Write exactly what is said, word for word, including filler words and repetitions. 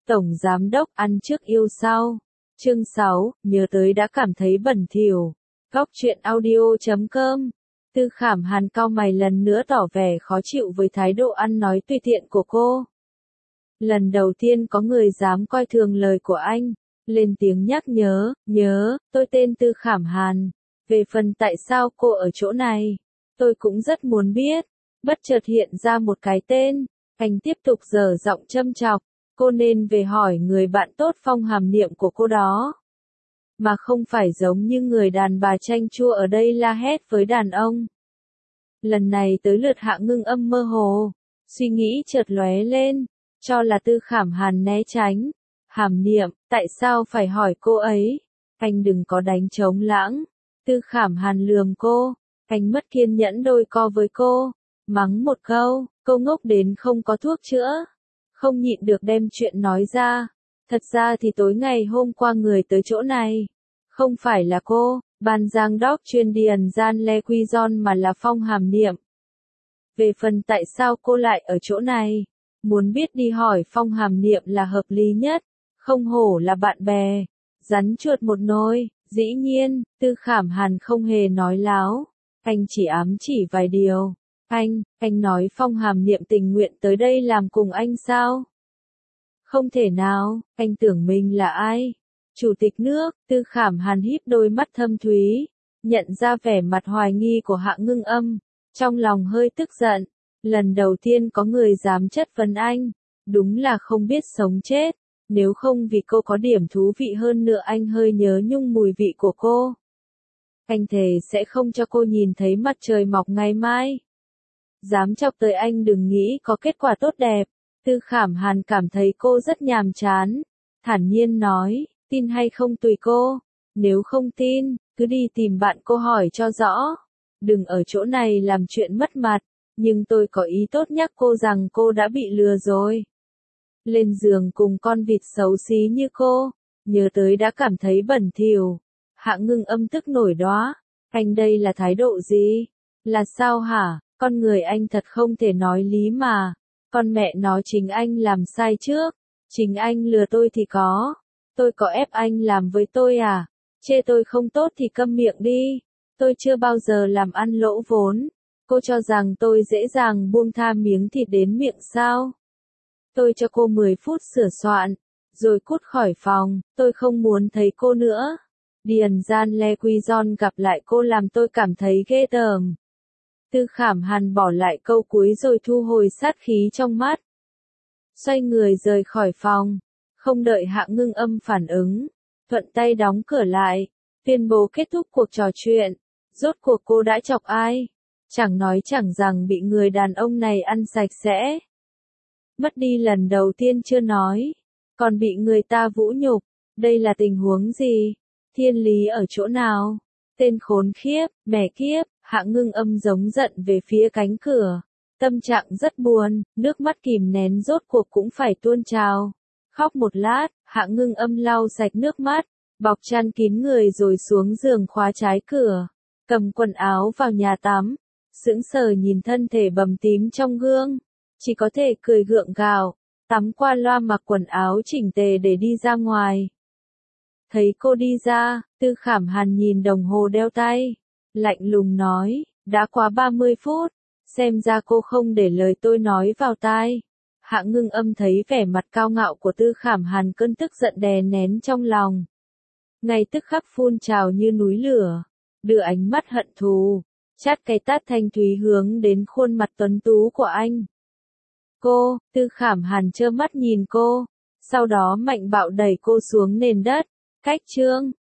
Tổng Giám Đốc ăn trước yêu sau. Chương sáu, nhớ tới đã cảm thấy bẩn thỉu. Góc truyện audio chấm com. Tư Khảm Hàn cau mày lần nữa tỏ vẻ khó chịu với thái độ ăn nói tùy tiện của cô. Lần đầu tiên có người dám coi thường lời của anh, lên tiếng nhắc nhớ, nhớ, tôi tên Tư Khảm Hàn. Về phần tại sao cô ở chỗ này, tôi cũng rất muốn biết. Bất chợt hiện ra một cái tên, anh tiếp tục dở giọng châm chọc, cô nên về hỏi người bạn tốt Phong Hàm Niệm của cô đó. Mà không phải giống như người đàn bà chanh chua ở đây la hét với đàn ông. Lần này tới lượt Hạ Ngưng Âm mơ hồ, suy nghĩ chợt lóe lên, cho là Tư Khảm Hàn né tránh. Hàm Niệm, tại sao phải hỏi cô ấy? Anh đừng có đánh trống lãng. Tư Khảm Hàn lườm cô, anh mất kiên nhẫn đôi co với cô, mắng một câu, cô ngốc đến không có thuốc chữa. Không nhịn được đem chuyện nói ra. Thật ra thì tối ngày hôm qua người tới chỗ này, không phải là cô, Ban Giang Đốc chuyên điền gian Le Quy Gion mà là Phong Hàm Niệm. Về phần tại sao cô lại ở chỗ này, muốn biết đi hỏi Phong Hàm Niệm là hợp lý nhất, không hổ là bạn bè, rắn chuột một nồi. Dĩ nhiên, Tư Khảm Hàn không hề nói láo, anh chỉ ám chỉ vài điều. Anh, anh nói Phong Hàm Niệm tình nguyện tới đây làm cùng anh sao? Không thể nào, anh tưởng mình là ai? Chủ tịch nước. Tư Khảm Hàn híp đôi mắt thâm thúy, nhận ra vẻ mặt hoài nghi của Hạ Ngưng Âm, trong lòng hơi tức giận. Lần đầu tiên có người dám chất vấn anh, đúng là không biết sống chết. Nếu không vì cô có điểm thú vị hơn nữa anh hơi nhớ nhung mùi vị của cô. Anh thề sẽ không cho cô nhìn thấy mặt trời mọc ngày mai. Dám chọc tới anh đừng nghĩ có kết quả tốt đẹp. Tư Khảm Hàn cảm thấy cô rất nhàm chán, thản nhiên nói, tin hay không tùy cô. Nếu không tin, cứ đi tìm bạn cô hỏi cho rõ. Đừng ở chỗ này làm chuyện mất mặt. Nhưng tôi có ý tốt nhắc cô rằng cô đã bị lừa rồi. Lên giường cùng con vịt xấu xí như cô, nhớ tới đã cảm thấy bẩn thỉu. Hạ Ngưng Âm tức nổi đóa, anh đây là thái độ gì? Là sao hả? Con người anh thật không thể nói lý mà. Con mẹ nó chính anh làm sai trước, chính anh lừa tôi thì có. Tôi có ép anh làm với tôi à? Chê tôi không tốt thì câm miệng đi. Tôi chưa bao giờ làm ăn lỗ vốn. Cô cho rằng tôi dễ dàng buông tha miếng thịt đến miệng sao? Tôi cho cô mười phút sửa soạn, rồi cút khỏi phòng, tôi không muốn thấy cô nữa. Điền gian Le Quy Gion gặp lại cô làm tôi cảm thấy ghê tởm. Tư Khảm Hàn bỏ lại câu cuối rồi thu hồi sát khí trong mắt. Xoay người rời khỏi phòng, không đợi Hạ Ngưng Âm phản ứng, thuận tay đóng cửa lại, tuyên bố kết thúc cuộc trò chuyện. Rốt cuộc cô đã chọc ai? Chẳng nói chẳng rằng bị người đàn ông này ăn sạch sẽ. Mất đi lần đầu tiên chưa nói, còn bị người ta vũ nhục, đây là tình huống gì? Thiên lý ở chỗ nào? Tên khốn khiếp, mẹ kiếp. Hạ Ngưng Âm giống giận về phía cánh cửa, tâm trạng rất buồn, nước mắt kìm nén rốt cuộc cũng phải tuôn trào. Khóc một lát, Hạ Ngưng Âm lau sạch nước mắt, bọc chăn kín người rồi xuống giường khóa trái cửa, cầm quần áo vào nhà tắm, sững sờ nhìn thân thể bầm tím trong gương, chỉ có thể cười gượng gạo, tắm qua loa mặc quần áo chỉnh tề để đi ra ngoài. Thấy cô đi ra, Tư Khảm Hàn nhìn đồng hồ đeo tay, lạnh lùng nói, đã quá ba mươi phút, xem ra cô không để lời tôi nói vào tai. Hạ Ngưng Âm thấy vẻ mặt cao ngạo của Tư Khảm Hàn, cơn tức giận đè nén trong lòng. Ngay tức khắc phun trào như núi lửa, đưa ánh mắt hận thù, chát cái tát thanh thúy hướng đến khuôn mặt tuấn tú của anh. Cô, Tư Khảm Hàn trơ mắt nhìn cô, sau đó mạnh bạo đẩy cô xuống nền đất. Cách chương,